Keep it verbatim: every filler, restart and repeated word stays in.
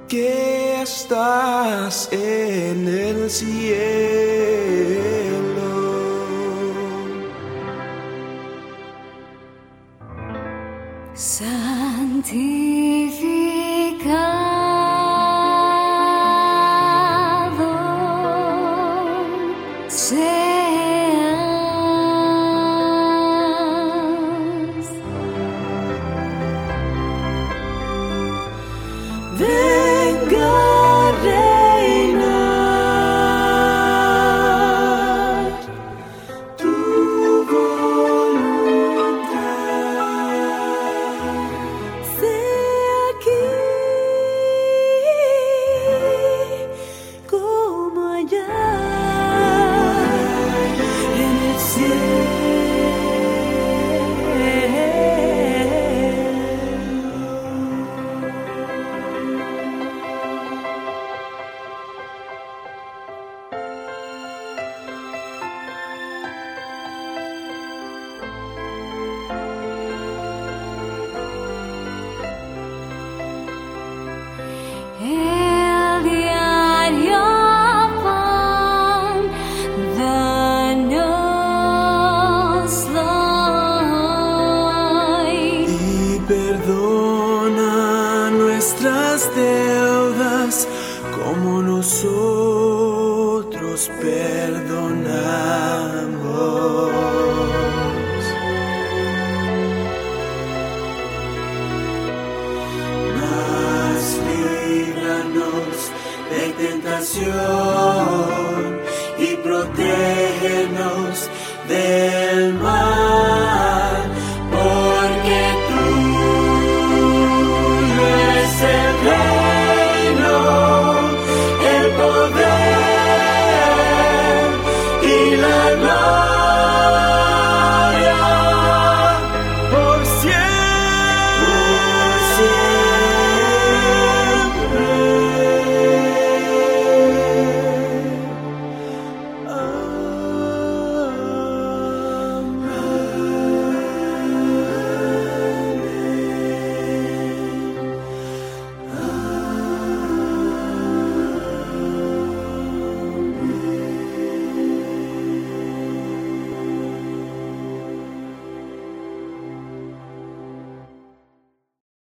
que estás en el cielo. Santificado seas. Venga a reinar tu voluntad. Sea aquí como allá en el cielo. El diario pan, danoslo hoy. Y perdona nuestras deudas como nosotros perdonamos. Mas líbranos de tentación,